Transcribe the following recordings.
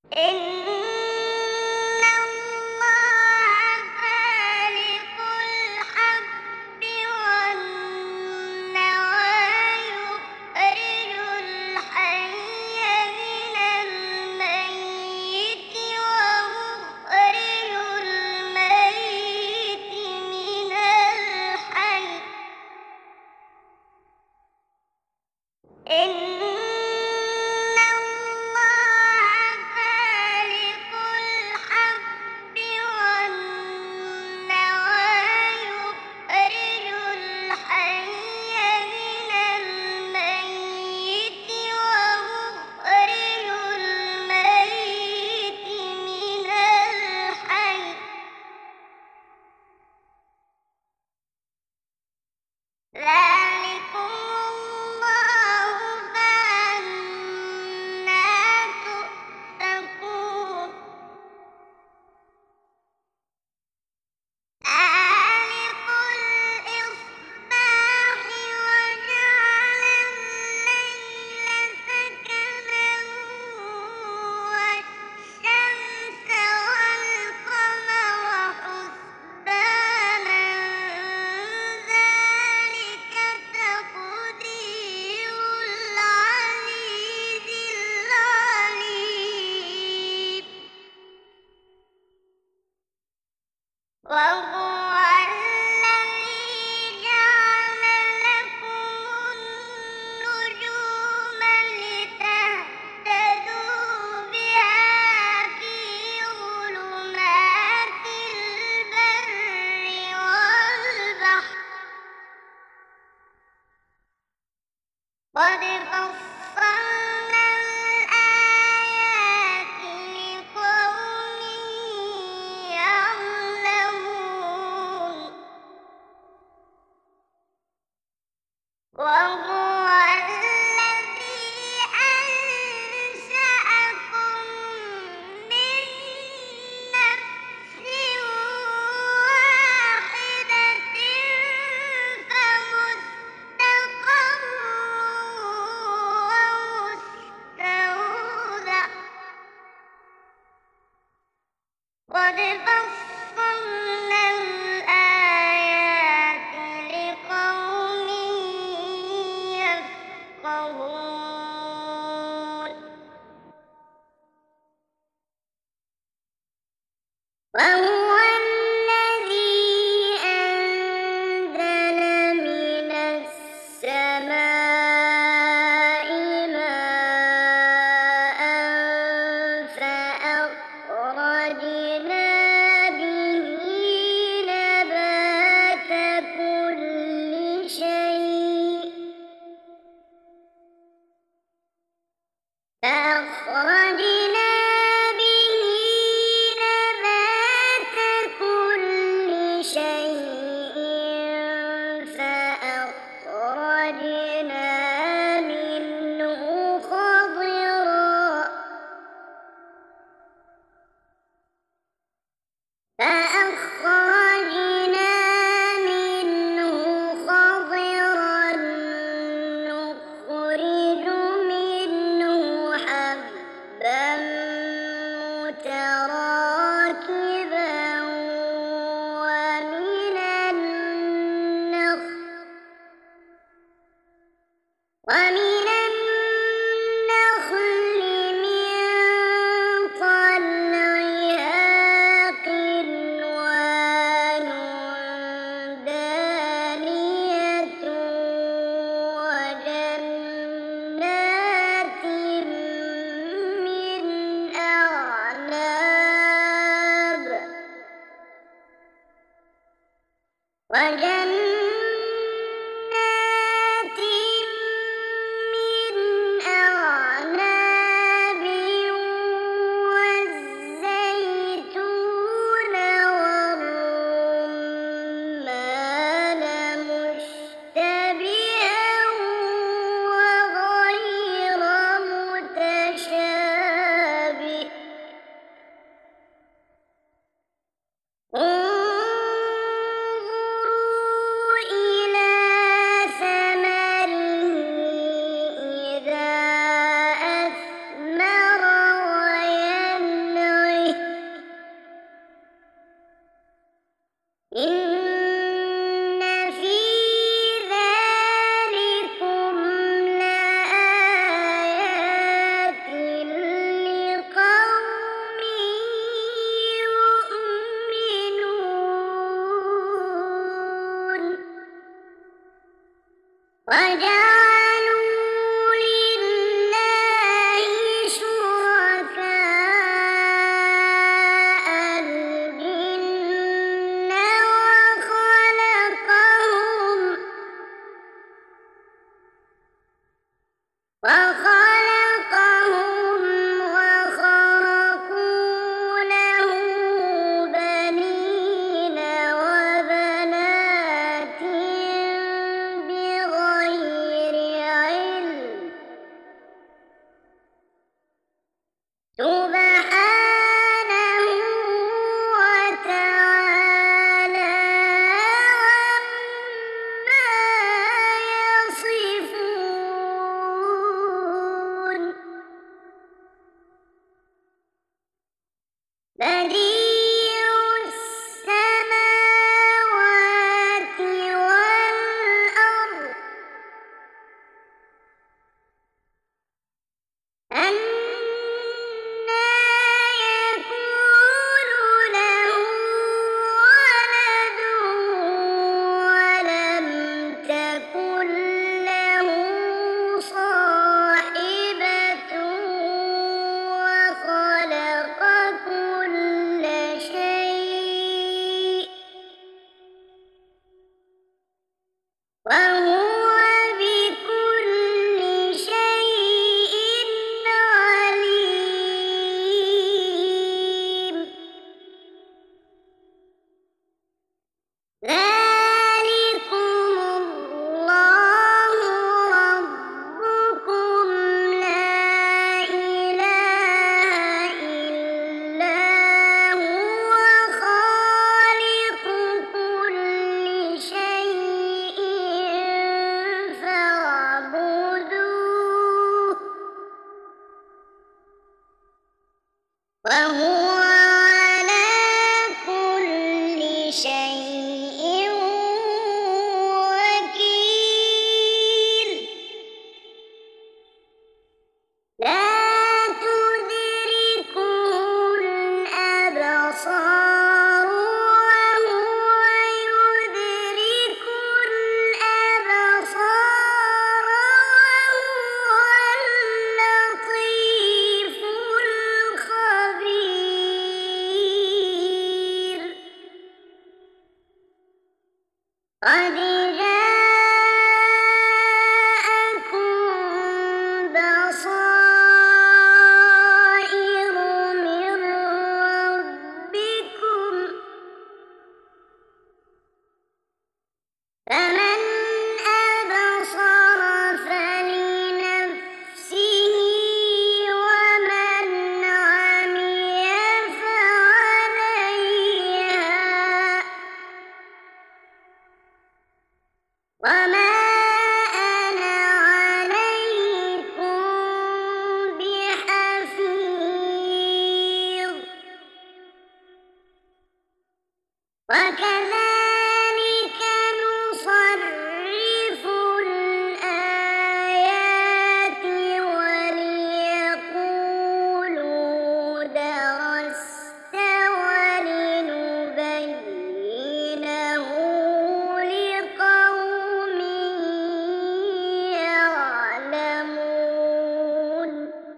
إن الله فالق الحب والنوى يخرج الحي من الميت ومخرج الميت من الحي إن الله فالق الحب والنوى يخرج الحي من الميت ومخرج الميت من الحي ذلكم الله فأنى تؤفكون خالق الإصباح وجعل الليل سكنا والشمس والقمر حسبانا ذلك تقدير العزيز العليم وهو الذي جعل لكم النجوم لتهتدوا بها في ظلمات البر والبحر قد فصلنا الآيات لقوم يعلمون وهو الذي أنشأكم من نفس واحدة فمستقر ومستودع قد فصلنا الآيات لقوم يفقهون وهو الذي أنزل من السماء ماء فأخرجنا به نبات كل شيء فأخرجنا به نبات كل شيء فأخرجنا منه خضرا نخرج منه حبا متراكبا ومن النخل من طلعها قنوان دانية وجنات من أعناب بديع السماوات والأرض أنى يكون له ولد ولم تكن له صاحبة وخلق كل شيء وهو بكل شيء عليم ذلكم الله ربكم لا إله إلا هو خالق كل شيء فاعبدوه وهو على كل شيء وكيل لا تدركه الأبصار وهو يدرك الأبصار وهو اللطيف الخبير قد جاءكم بصائر من ربكم فمن أبصر فلنفسه ومن عمي فعليها وما أنا عليكم بحفيظ وكذلك نصرف الآيات وليقولوا درست ولنبينه لقوم يعلمون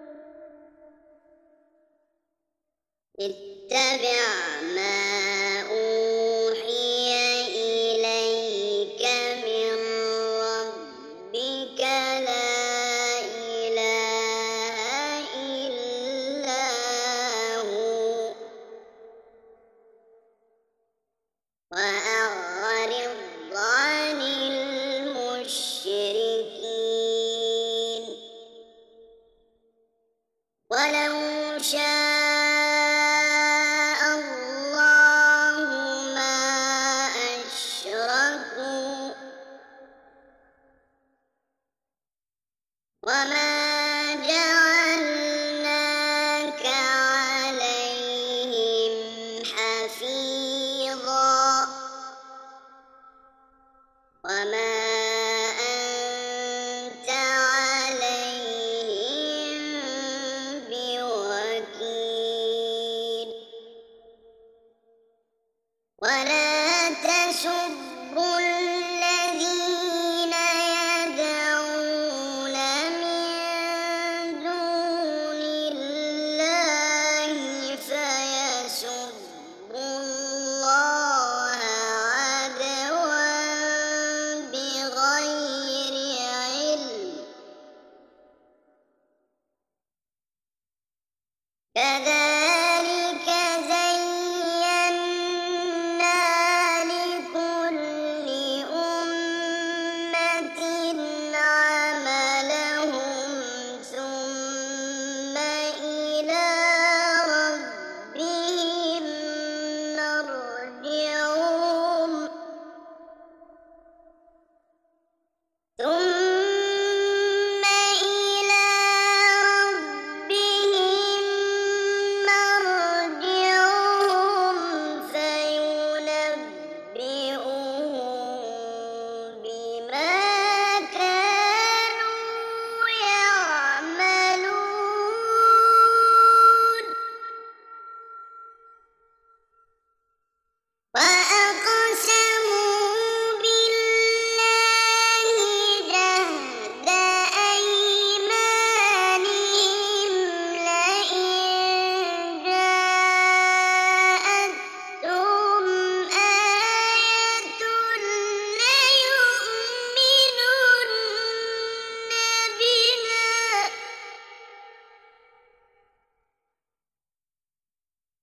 اتبع ما أوحي إليك من ربك لا إله إلا هو وأعرض عن المشركين ولو شاء الله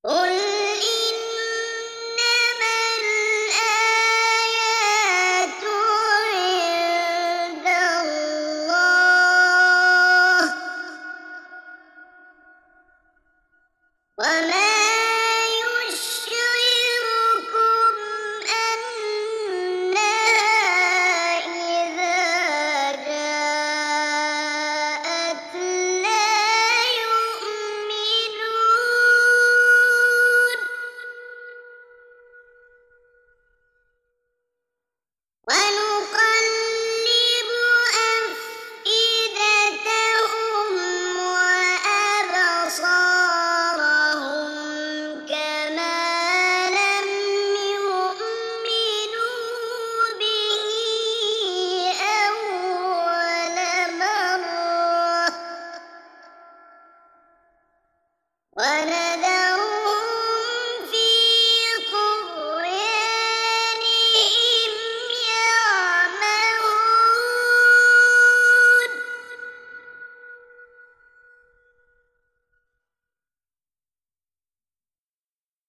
قل إنما الآيات عند الله وما